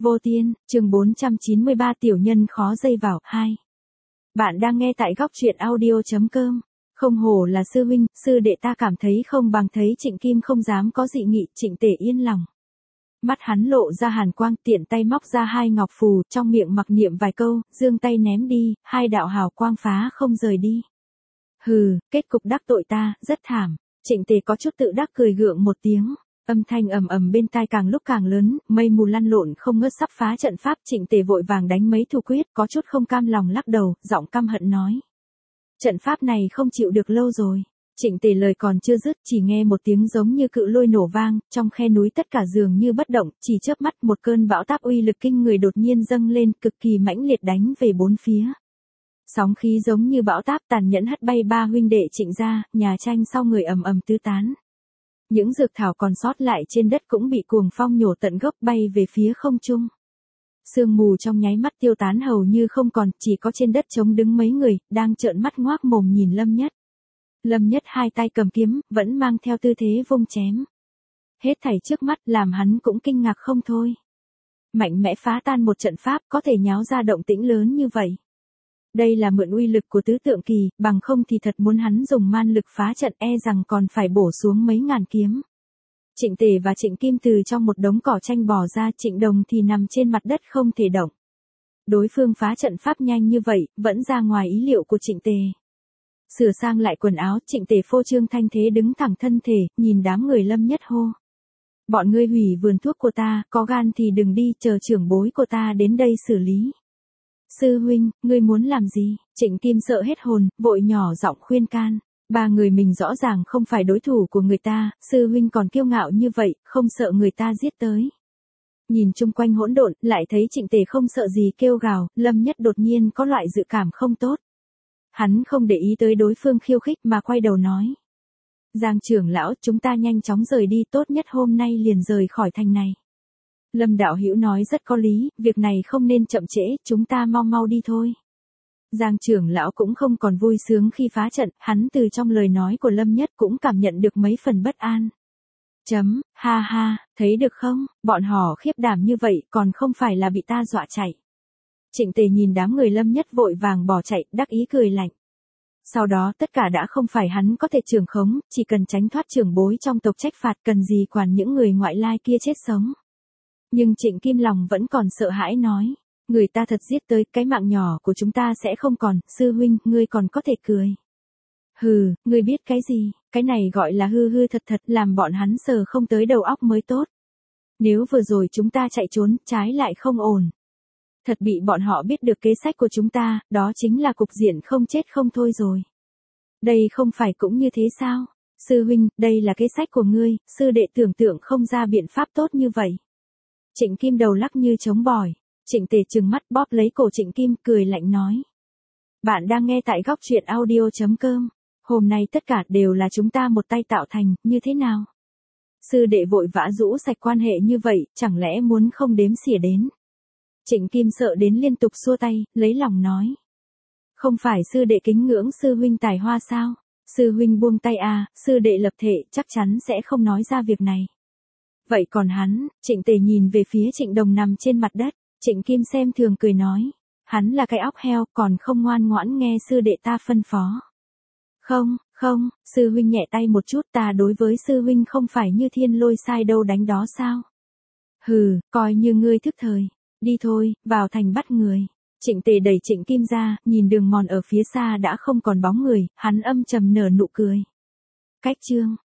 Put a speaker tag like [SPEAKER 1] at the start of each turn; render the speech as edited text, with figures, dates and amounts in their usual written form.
[SPEAKER 1] Vô Tiên, chương 493 tiểu nhân khó dây vào, 2. Bạn đang nghe tại góc truyện audio.com. Không hổ là sư huynh, sư đệ ta cảm thấy không bằng thấy Trịnh Kim không dám có dị nghị, Trịnh Tề yên lòng. Mắt hắn lộ ra hàn quang, tiện tay móc ra 2 ngọc phù, trong miệng mặc niệm vài câu, giương tay ném đi, 2 đạo hào quang phá không rời đi. Hừ, kết cục đắc tội ta, rất thảm. Trịnh Tề có chút tự đắc cười gượng một tiếng. Âm thanh ầm ầm bên tai càng lúc càng lớn, mây mù lăn lộn không ngớt sắp phá trận pháp. Trịnh Tề vội vàng đánh mấy thủ quyết, có chút không cam lòng lắc đầu, giọng căm hận nói: trận pháp này không chịu được lâu rồi. Trịnh Tề lời còn chưa dứt, chỉ nghe một tiếng giống như cự lôi nổ vang, trong khe núi tất cả dường như bất động, chỉ chớp mắt một cơn bão táp uy lực kinh người đột nhiên dâng lên, cực kỳ mãnh liệt đánh về bốn phía. Sóng khí giống như bão táp tàn nhẫn hất bay 3 huynh đệ Trịnh gia, nhà tranh sau người ầm ầm tứ tán. Những dược thảo còn sót lại trên đất cũng bị cuồng phong nhổ tận gốc bay về phía không trung. Sương mù trong nháy mắt tiêu tán hầu như không còn, chỉ có trên đất trống đứng mấy người, đang trợn mắt ngoác mồm nhìn Lâm Nhất. Lâm Nhất 2 tay cầm kiếm, vẫn mang theo tư thế vung chém. Hết thảy trước mắt làm hắn cũng kinh ngạc không thôi. Mạnh mẽ phá tan một trận pháp có thể nháo ra động tĩnh lớn như vậy. Đây là mượn uy lực của tứ tượng kỳ, bằng không thì thật muốn hắn dùng man lực phá trận e rằng còn phải bổ xuống mấy ngàn kiếm. Trịnh Tề và Trịnh Kim từ trong một đống cỏ tranh bò ra, Trịnh Đồng thì nằm trên mặt đất không thể động. Đối phương phá trận pháp nhanh như vậy, vẫn ra ngoài ý liệu của Trịnh Tề. Sửa sang lại quần áo, Trịnh Tề phô trương thanh thế đứng thẳng thân thể, nhìn đám người Lâm Nhất hô: bọn ngươi hủy vườn thuốc của ta, có gan thì đừng đi, chờ trưởng bối của ta đến đây xử lý. Sư huynh, ngươi muốn làm gì? Trịnh Kim sợ hết hồn, vội nhỏ giọng khuyên can. 3 người mình rõ ràng không phải đối thủ của người ta, sư huynh còn kiêu ngạo như vậy, không sợ người ta giết tới. Nhìn chung quanh hỗn độn, lại thấy Trịnh Tề không sợ gì kêu gào, Lâm Nhất đột nhiên có loại dự cảm không tốt. Hắn không để ý tới đối phương khiêu khích mà quay đầu nói: Giang trưởng lão, chúng ta nhanh chóng rời đi, tốt nhất hôm nay liền rời khỏi thành này. Lâm đạo hữu nói rất có lý, việc này không nên chậm trễ, chúng ta mau đi thôi. Giang trưởng lão cũng không còn vui sướng khi phá trận, hắn từ trong lời nói của Lâm Nhất cũng cảm nhận được mấy phần bất an. Ha ha, thấy được không, bọn họ khiếp đảm như vậy còn không phải là bị ta dọa chạy. Trịnh Tề nhìn đám người Lâm Nhất vội vàng bỏ chạy, đắc ý cười lạnh. Sau đó tất cả đã không phải hắn có thể trưởng khống, chỉ cần tránh thoát trưởng bối trong tộc trách phạt, cần gì quản những người ngoại lai kia chết sống. Nhưng Trịnh Kim lòng vẫn còn sợ hãi nói: người ta thật giết tới, cái mạng nhỏ của chúng ta sẽ không còn, sư huynh, ngươi còn có thể cười. Hừ, ngươi biết cái gì, cái này gọi là hư hư thật thật, làm bọn hắn sờ không tới đầu óc mới tốt. Nếu vừa rồi chúng ta chạy trốn, trái lại không ổn. Thật bị bọn họ biết được kế sách của chúng ta, đó chính là cục diện không chết không thôi rồi. Đây không phải cũng như thế sao? Sư huynh, đây là kế sách của ngươi, sư đệ tưởng tượng không ra biện pháp tốt như vậy. Trịnh Kim đầu lắc như trống bỏi. Trịnh Tề trừng mắt bóp lấy cổ Trịnh Kim, cười lạnh nói: bạn đang nghe tại góc truyện audio.com. Hôm nay tất cả đều là chúng ta một tay tạo thành, như thế nào? Sư đệ vội vã rũ sạch quan hệ như vậy, chẳng lẽ muốn không đếm xỉa đến? Trịnh Kim sợ đến liên tục xua tay, lấy lòng nói: không phải sư đệ kính ngưỡng sư huynh tài hoa sao? Sư huynh buông tay à, sư đệ lập thể chắc chắn sẽ không nói ra việc này. Vậy còn hắn? Trịnh Tề nhìn về phía Trịnh Đồng nằm trên mặt đất. Trịnh Kim xem thường cười nói: hắn là cái óc heo, còn không ngoan ngoãn nghe sư đệ ta phân phó. Không, sư huynh nhẹ tay một chút, ta đối với sư huynh không phải như thiên lôi sai đâu đánh đó sao? Hừ, coi như ngươi thức thời. Đi thôi, vào thành bắt người. Trịnh Tề đẩy Trịnh Kim ra, nhìn đường mòn ở phía xa đã không còn bóng người, hắn âm trầm nở nụ cười. Cách chương